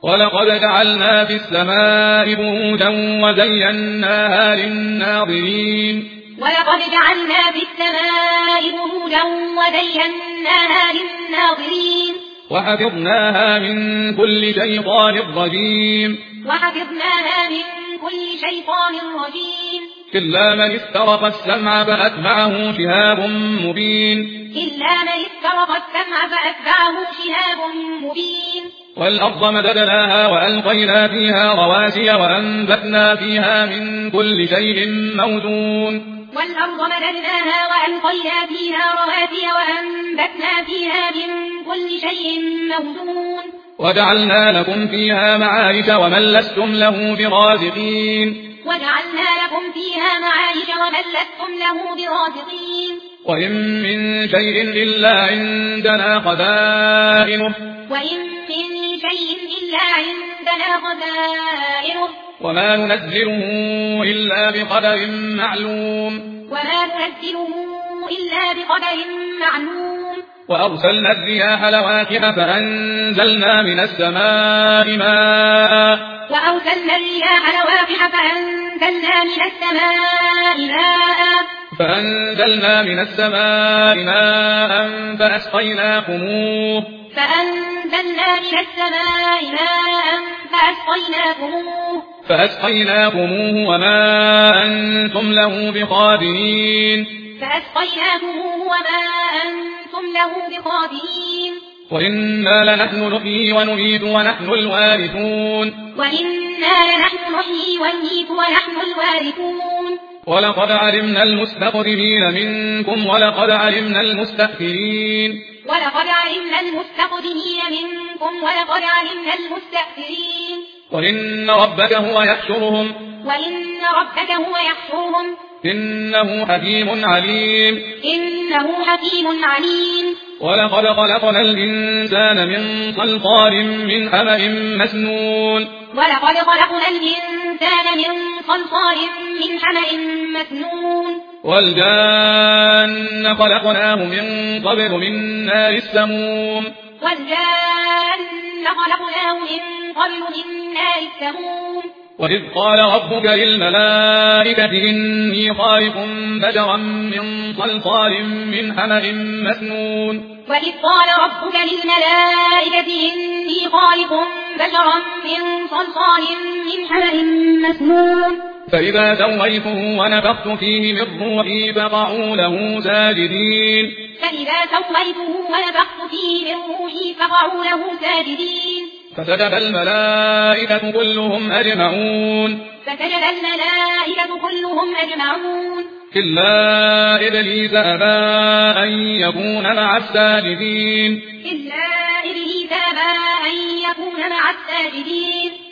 ولقد جعلنا في السماء بروجا وزيناها للناظرين ولقد جعلنا في السماء بروجا وزيناها للناظرين وحفظناها من كل شيطان رجيم إلا من استرق السمع فأتبعه شهاب مبين والأرض مددناها وألقينا فيها رواسي وأنبتنا فيها من كل شيء موزون وجعلنا لكم فيها معايش ومن لستم له برازقين وإن من شيء إلا عندنا خزائنه وما ننزله إلا بقدر معلوم وأرسلنا الرياح لواقح فأنزلنا من السماء ماء فأسقيناكموه وما أنتم له بقادرين وإنا لنحن نحيي ونميت ونحن الوارثون ولقد علمنا المستقدمين منكم ولقد علمنا المستأخرين وإن ربك هو يحشرهم إنه حكيم عليم ولقد خلقنا الإنسان من صلصال من حمأ مسنون والجان خلقناه من قبل من نار السموم وإذ قال ربك للملائكة إني خالق بشرا من صلصال من حمأ مسنون فإذا سويته ونفخت فيه من روحي فقعوا له ساجدين فسجد الملائكة كلهم أجمعون إلا إبليس أبى أن يكون مع الساجدين